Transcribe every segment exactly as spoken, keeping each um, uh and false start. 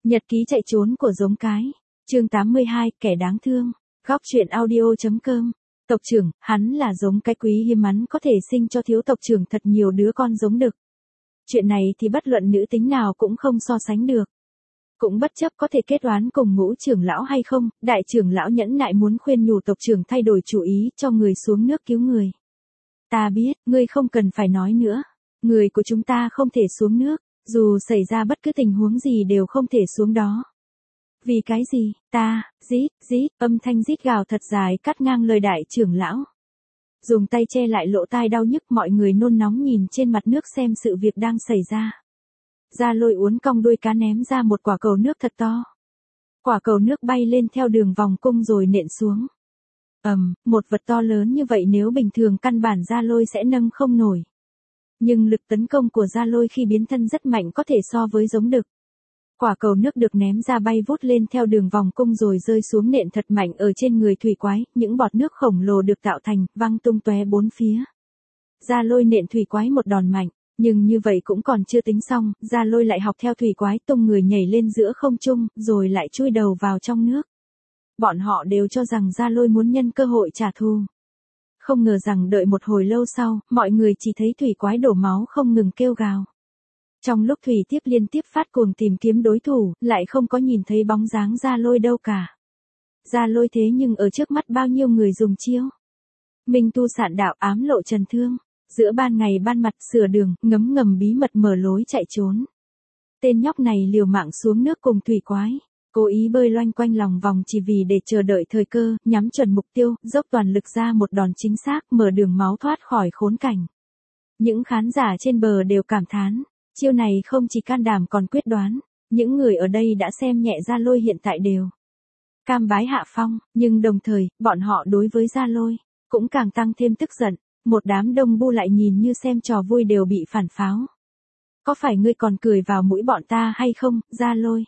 Nhật ký chạy trốn của giống cái. Chương tám mươi hai, kẻ đáng thương. Góc truyện audio.com. Tộc trưởng, hắn là giống cái quý hiếm mắn có thể sinh cho thiếu tộc trưởng thật nhiều đứa con giống đực. Chuyện này thì bất luận nữ tính nào cũng không so sánh được. Cũng bất chấp có thể kết oán cùng ngũ trưởng lão hay không, đại trưởng lão nhẫn nại muốn khuyên nhủ tộc trưởng thay đổi chủ ý cho người xuống nước cứu người. Ta biết, ngươi không cần phải nói nữa. Người của chúng ta không thể xuống nước, dù xảy ra bất cứ tình huống gì đều không thể xuống đó. Vì cái gì, ta, rít, rít, âm thanh rít gào thật dài cắt ngang lời đại trưởng lão. Dùng tay che lại lỗ tai đau nhức, mọi người nôn nóng nhìn trên mặt nước xem sự việc đang xảy ra. Gia Lôi uốn cong đuôi cá ném ra một quả cầu nước thật to. Quả cầu nước bay lên theo đường vòng cung rồi nện xuống. Ầm, um, một vật to lớn như vậy nếu bình thường căn bản Gia Lôi sẽ nâng không nổi. Nhưng lực tấn công của Gia Lôi khi biến thân rất mạnh, có thể so với giống đực. Quả cầu nước được ném ra bay vút lên theo đường vòng cung rồi rơi xuống nện thật mạnh ở trên người thủy quái, những bọt nước khổng lồ được tạo thành, văng tung tóe bốn phía. Gia Lôi nện thủy quái một đòn mạnh, nhưng như vậy cũng còn chưa tính xong, Gia Lôi lại học theo thủy quái tung người nhảy lên giữa không trung, rồi lại chui đầu vào trong nước. Bọn họ đều cho rằng Gia Lôi muốn nhân cơ hội trả thù. Không ngờ rằng đợi một hồi lâu sau, mọi người chỉ thấy thủy quái đổ máu không ngừng kêu gào. Trong lúc thủy tiếp liên tiếp phát cuồng tìm kiếm đối thủ, lại không có nhìn thấy bóng dáng Gia Lôi đâu cả. Gia Lôi thế nhưng ở trước mắt bao nhiêu người dùng chiêu. Minh tu sạn đạo, ám lộ trần thương. Giữa ban ngày ban mặt sửa đường, ngấm ngầm bí mật mở lối chạy trốn. Tên nhóc này liều mạng xuống nước cùng thủy quái. Cố ý bơi loanh quanh lòng vòng chỉ vì để chờ đợi thời cơ, nhắm chuẩn mục tiêu, dốc toàn lực ra một đòn chính xác, mở đường máu thoát khỏi khốn cảnh. Những khán giả trên bờ đều cảm thán, chiêu này không chỉ can đảm còn quyết đoán. Những người ở đây đã xem nhẹ Gia Lôi hiện tại đều cam bái hạ phong, nhưng đồng thời, bọn họ đối với Gia Lôi cũng càng tăng thêm tức giận. Một đám đông bu lại nhìn như xem trò vui đều bị phản pháo. Có phải ngươi còn cười vào mũi bọn ta hay không, Gia Lôi?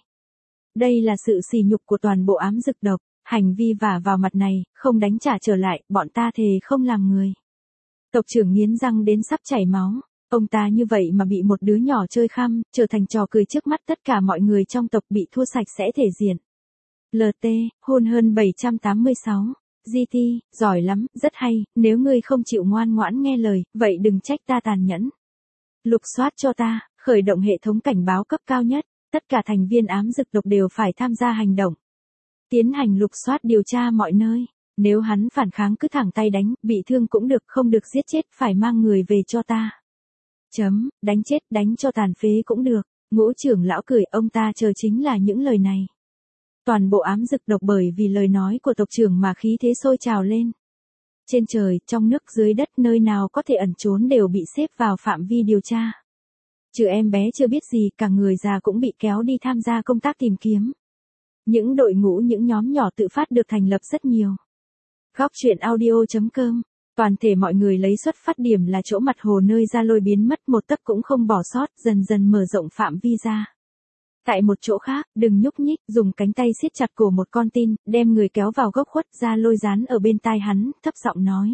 Đây là sự sỉ nhục của toàn bộ ám dực độc, hành vi vả vào mặt này, không đánh trả trở lại, bọn ta thề không làm người. Tộc trưởng nghiến răng đến sắp chảy máu, ông ta như vậy mà bị một đứa nhỏ chơi khăm, trở thành trò cười trước mắt tất cả mọi người trong tộc, bị thua sạch sẽ thể diện. lờ tê, hôn hơn bảy trăm tám mươi sáu. giê tê, giỏi lắm, rất hay, nếu ngươi không chịu ngoan ngoãn nghe lời, vậy đừng trách ta tàn nhẫn. Lục soát cho ta, khởi động hệ thống cảnh báo cấp cao nhất, tất cả thành viên ám dực độc đều phải tham gia hành động. Tiến hành lục soát điều tra mọi nơi, nếu hắn phản kháng cứ thẳng tay đánh, bị thương cũng được, không được giết chết, phải mang người về cho ta. Chấm, đánh chết, đánh cho tàn phế cũng được, ngũ trưởng lão cười, ông ta chờ chính là những lời này. Toàn bộ ám dực độc bởi vì lời nói của tộc trưởng mà khí thế sôi trào lên. Trên trời, trong nước, dưới đất, nơi nào có thể ẩn trốn đều bị xếp vào phạm vi điều tra. Trừ em bé chưa biết gì, cả người già cũng bị kéo đi tham gia công tác tìm kiếm. Những đội ngũ, những nhóm nhỏ tự phát được thành lập rất nhiều. Góc truyện audio.com. Toàn thể mọi người lấy xuất phát điểm là chỗ mặt hồ nơi Gia Lôi biến mất, một tấc cũng không bỏ sót, dần dần mở rộng phạm vi ra. Tại một chỗ khác, đừng nhúc nhích, dùng cánh tay siết chặt cổ một con tin, đem người kéo vào góc khuất. Gia Lôi dán ở bên tai hắn, thấp giọng nói.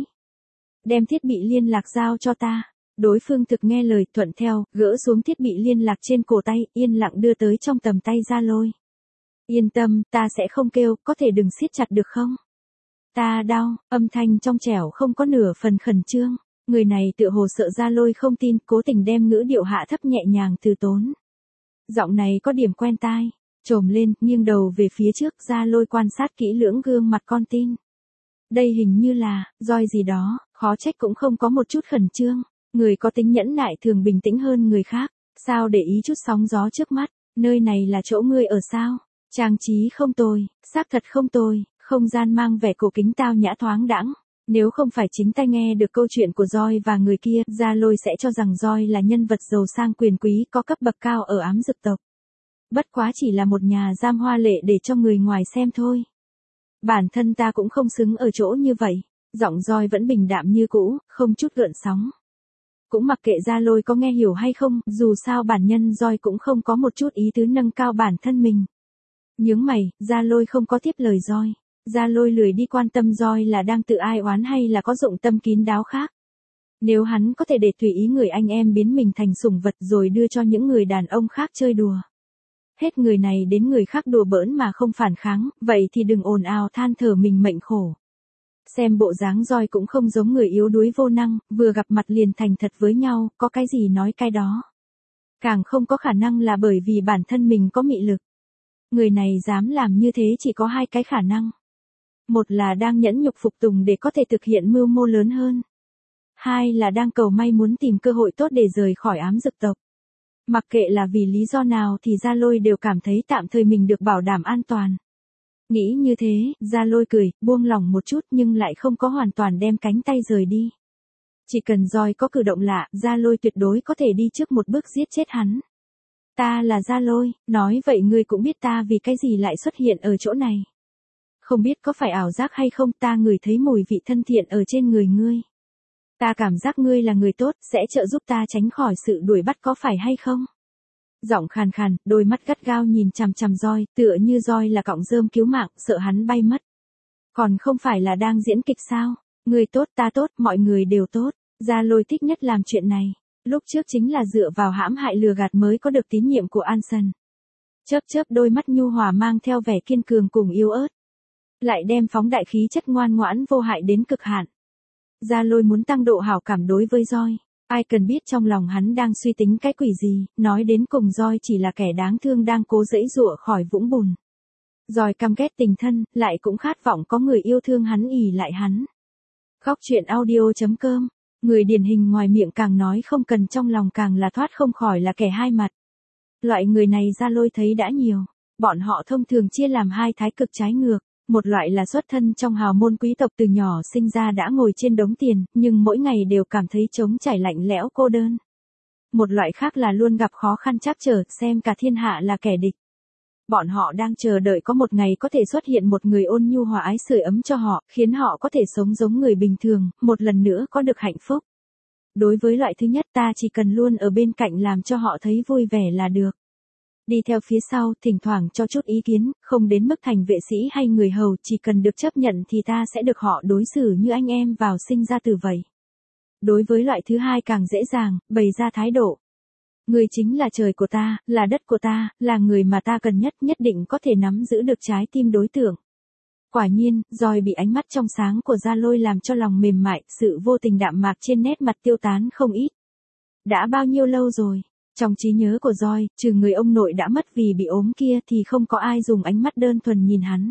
Đem thiết bị liên lạc giao cho ta. Đối phương thực nghe lời, thuận theo, gỡ xuống thiết bị liên lạc trên cổ tay, yên lặng đưa tới trong tầm tay Gia Lôi. Yên tâm, ta sẽ không kêu, có thể đừng siết chặt được không? Ta đau, âm thanh trong trẻo không có nửa phần khẩn trương. Người này tựa hồ sợ Gia Lôi không tin, cố tình đem ngữ điệu hạ thấp nhẹ nhàng từ tốn. Giọng này có điểm quen tai, trồm lên, nghiêng đầu về phía trước, Gia Lôi quan sát kỹ lưỡng gương mặt con tin. Đây hình như là, roi gì đó, khó trách cũng không có một chút khẩn trương. Người có tính nhẫn nại thường bình tĩnh hơn người khác, sao để ý chút sóng gió trước mắt, nơi này là chỗ ngươi ở sao? Trang trí không tồi, xác thật không tồi, không gian mang vẻ cổ kính tao nhã thoáng đãng. Nếu không phải chính tai nghe được câu chuyện của Joy và người kia, Gia Lôi sẽ cho rằng Joy là nhân vật giàu sang quyền quý có cấp bậc cao ở ám dực tộc. Bất quá chỉ là một nhà giam hoa lệ để cho người ngoài xem thôi. Bản thân ta cũng không xứng ở chỗ như vậy. Giọng Joy vẫn bình đạm như cũ, không chút gợn sóng. Cũng mặc kệ Gia Lôi có nghe hiểu hay không, dù sao bản nhân Joy cũng không có một chút ý tứ nâng cao bản thân mình. Nhướng mày, Gia Lôi không có tiếp lời Joy. Gia Lôi lười đi quan tâm Joy là đang tự ai oán hay là có dụng tâm kín đáo khác. Nếu hắn có thể để tùy ý người anh em biến mình thành sủng vật rồi đưa cho những người đàn ông khác chơi đùa. Hết người này đến người khác đùa bỡn mà không phản kháng, vậy thì đừng ồn ào than thở mình mệnh khổ. Xem bộ dáng Joy cũng không giống người yếu đuối vô năng, vừa gặp mặt liền thành thật với nhau, có cái gì nói cái đó. Càng không có khả năng là bởi vì bản thân mình có mị lực. Người này dám làm như thế chỉ có hai cái khả năng. Một là đang nhẫn nhục phục tùng để có thể thực hiện mưu mô lớn hơn. Hai là đang cầu may muốn tìm cơ hội tốt để rời khỏi ám dực tộc. Mặc kệ là vì lý do nào thì Gia Lôi đều cảm thấy tạm thời mình được bảo đảm an toàn. Nghĩ như thế, Gia Lôi cười, buông lỏng một chút nhưng lại không có hoàn toàn đem cánh tay rời đi. Chỉ cần Joy có cử động lạ, Gia Lôi tuyệt đối có thể đi trước một bước giết chết hắn. Ta là Gia Lôi, nói vậy ngươi cũng biết ta vì cái gì lại xuất hiện ở chỗ này. Không biết có phải ảo giác hay không, ta ngửi thấy mùi vị thân thiện ở trên người ngươi. Ta cảm giác ngươi là người tốt, sẽ trợ giúp ta tránh khỏi sự đuổi bắt có phải hay không? Giọng khàn khàn, đôi mắt gắt gao nhìn chằm chằm Joy, tựa như Joy là cọng rơm cứu mạng, sợ hắn bay mất. Còn không phải là đang diễn kịch sao? Ngươi tốt, ta tốt, mọi người đều tốt. Gia Lôi thích nhất làm chuyện này. Lúc trước chính là dựa vào hãm hại lừa gạt mới có được tín nhiệm của Anson. Chớp chớp đôi mắt nhu hòa mang theo vẻ kiên cường cùng yếu ớt. Lại đem phóng đại khí chất ngoan ngoãn vô hại đến cực hạn. Gia Lôi muốn tăng độ hảo cảm đối với Joy. Ai cần biết trong lòng hắn đang suy tính cái quỷ gì, nói đến cùng Joy chỉ là kẻ đáng thương đang cố giãy giụa khỏi vũng bùn. Joy căm ghét tình thân, lại cũng khát vọng có người yêu thương hắn ỉ lại hắn. Góc truyện audio chấm com, người điển hình ngoài miệng càng nói không cần trong lòng càng là thoát không khỏi là kẻ hai mặt. Loại người này Gia Lôi thấy đã nhiều, bọn họ thông thường chia làm hai thái cực trái ngược. Một loại là xuất thân trong hào môn quý tộc từ nhỏ sinh ra đã ngồi trên đống tiền, nhưng mỗi ngày đều cảm thấy trống trải lạnh lẽo cô đơn. Một loại khác là luôn gặp khó khăn trắc trở, xem cả thiên hạ là kẻ địch. Bọn họ đang chờ đợi có một ngày có thể xuất hiện một người ôn nhu hòa ái sưởi ấm cho họ, khiến họ có thể sống giống người bình thường, một lần nữa có được hạnh phúc. Đối với loại thứ nhất ta chỉ cần luôn ở bên cạnh làm cho họ thấy vui vẻ là được. Đi theo phía sau, thỉnh thoảng cho chút ý kiến, không đến mức thành vệ sĩ hay người hầu, chỉ cần được chấp nhận thì ta sẽ được họ đối xử như anh em vào sinh ra từ vậy. Đối với loại thứ hai càng dễ dàng, bày ra thái độ. Người chính là trời của ta, là đất của ta, là người mà ta cần nhất, nhất định có thể nắm giữ được trái tim đối tượng. Quả nhiên, Joy bị ánh mắt trong sáng của Gia Lôi làm cho lòng mềm mại, sự vô tình đạm mạc trên nét mặt tiêu tán không ít. Đã bao nhiêu lâu rồi? Trong trí nhớ của Joy, trừ người ông nội đã mất vì bị ốm kia thì không có ai dùng ánh mắt đơn thuần nhìn hắn.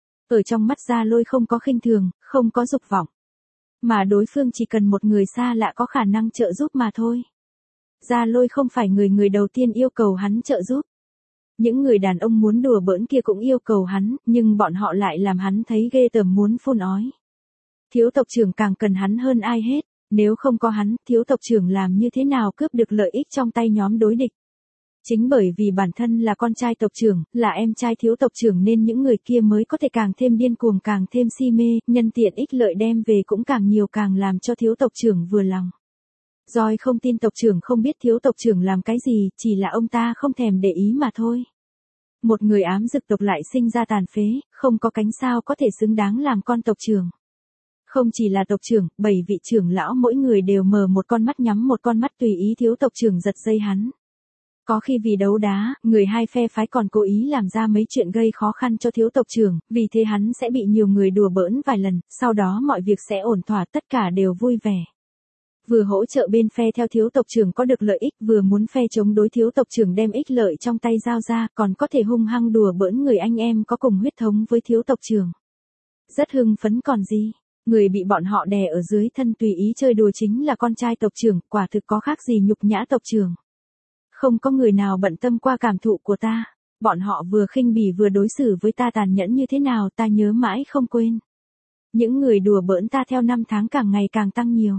Ở trong mắt Gia Lôi không có khinh thường, không có dục vọng. Mà đối phương chỉ cần một người xa lạ có khả năng trợ giúp mà thôi. Gia Lôi không phải người người đầu tiên yêu cầu hắn trợ giúp. Những người đàn ông muốn đùa bỡn kia cũng yêu cầu hắn, nhưng bọn họ lại làm hắn thấy ghê tởm muốn phun ói. Thiếu tộc trưởng càng cần hắn hơn ai hết. Nếu không có hắn, thiếu tộc trưởng làm như thế nào cướp được lợi ích trong tay nhóm đối địch. Chính bởi vì bản thân là con trai tộc trưởng, là em trai thiếu tộc trưởng nên những người kia mới có thể càng thêm điên cuồng càng thêm si mê, nhân tiện ích lợi đem về cũng càng nhiều càng làm cho thiếu tộc trưởng vừa lòng. Joy không tin tộc trưởng không biết thiếu tộc trưởng làm cái gì, chỉ là ông ta không thèm để ý mà thôi. Một người ám dực tộc lại sinh ra tàn phế, không có cánh sao có thể xứng đáng làm con tộc trưởng. Không chỉ là tộc trưởng, bảy vị trưởng lão mỗi người đều mở một con mắt nhắm một con mắt tùy ý thiếu tộc trưởng giật dây hắn. Có khi vì đấu đá, người hai phe phái còn cố ý làm ra mấy chuyện gây khó khăn cho thiếu tộc trưởng, vì thế hắn sẽ bị nhiều người đùa bỡn vài lần, sau đó mọi việc sẽ ổn thỏa tất cả đều vui vẻ. Vừa hỗ trợ bên phe theo thiếu tộc trưởng có được lợi ích vừa muốn phe chống đối thiếu tộc trưởng đem ích lợi trong tay giao ra còn có thể hung hăng đùa bỡn người anh em có cùng huyết thống với thiếu tộc trưởng. Rất hưng phấn còn gì. Người bị bọn họ đè ở dưới thân tùy ý chơi đùa chính là con trai tộc trưởng, quả thực có khác gì nhục nhã tộc trưởng. Không có người nào bận tâm qua cảm thụ của ta, bọn họ vừa khinh bỉ vừa đối xử với ta tàn nhẫn như thế nào ta nhớ mãi không quên. Những người đùa bỡn ta theo năm tháng càng ngày càng tăng nhiều.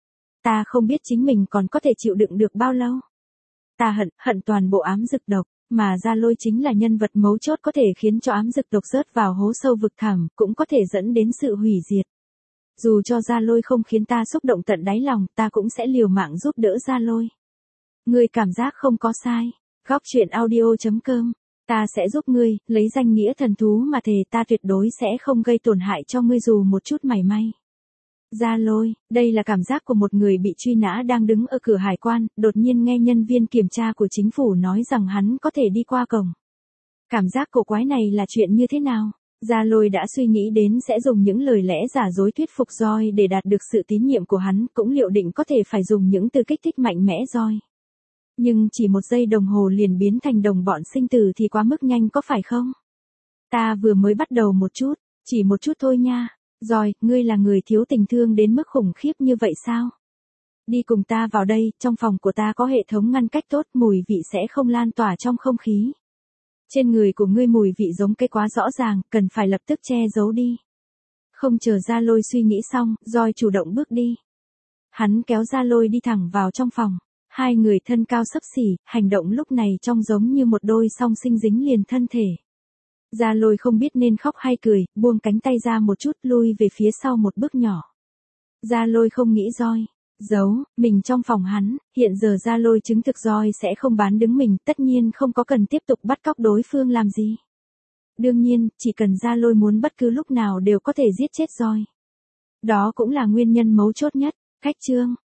Ta không biết chính mình còn có thể chịu đựng được bao lâu. Ta hận, hận toàn bộ ám dực độc, mà Gia Lôi chính là nhân vật mấu chốt có thể khiến cho ám dực độc rớt vào hố sâu vực thẳm, cũng có thể dẫn đến sự hủy diệt. Dù cho Gia Lôi không khiến ta xúc động tận đáy lòng, ta cũng sẽ liều mạng giúp đỡ Gia Lôi. Ngươi cảm giác không có sai. Góc truyện audio chấm com. Ta sẽ giúp ngươi, lấy danh nghĩa thần thú mà thề ta tuyệt đối sẽ không gây tổn hại cho ngươi dù một chút mảy may. Gia Lôi, đây là cảm giác của một người bị truy nã đang đứng ở cửa hải quan, đột nhiên nghe nhân viên kiểm tra của chính phủ nói rằng hắn có thể đi qua cổng. Cảm giác cổ quái này là chuyện như thế nào? Gia Lôi đã suy nghĩ đến sẽ dùng những lời lẽ giả dối thuyết phục Joy để đạt được sự tín nhiệm của hắn, cũng liệu định có thể phải dùng những từ kích thích mạnh mẽ Joy. Nhưng chỉ một giây đồng hồ liền biến thành đồng bọn sinh tử thì quá mức nhanh có phải không? Ta vừa mới bắt đầu một chút, chỉ một chút thôi nha. Joy, ngươi là người thiếu tình thương đến mức khủng khiếp như vậy sao? Đi cùng ta vào đây, trong phòng của ta có hệ thống ngăn cách tốt, mùi vị sẽ không lan tỏa trong không khí. Trên người của ngươi mùi vị giống cái quá rõ ràng, cần phải lập tức che giấu đi. Không chờ Gia Lôi suy nghĩ xong, Joy chủ động bước đi. Hắn kéo Gia Lôi đi thẳng vào trong phòng. Hai người thân cao xấp xỉ, hành động lúc này trông giống như một đôi song sinh dính liền thân thể. Gia Lôi không biết nên khóc hay cười, buông cánh tay ra một chút, lui về phía sau một bước nhỏ. Gia Lôi không nghĩ Joy giấu mình trong phòng hắn, hiện giờ Gia Lôi chứng thực Joy sẽ không bán đứng mình, tất nhiên không có cần tiếp tục bắt cóc đối phương làm gì. Đương nhiên, chỉ cần Gia Lôi muốn bất cứ lúc nào đều có thể giết chết Joy. Đó cũng là nguyên nhân mấu chốt nhất. Khách chương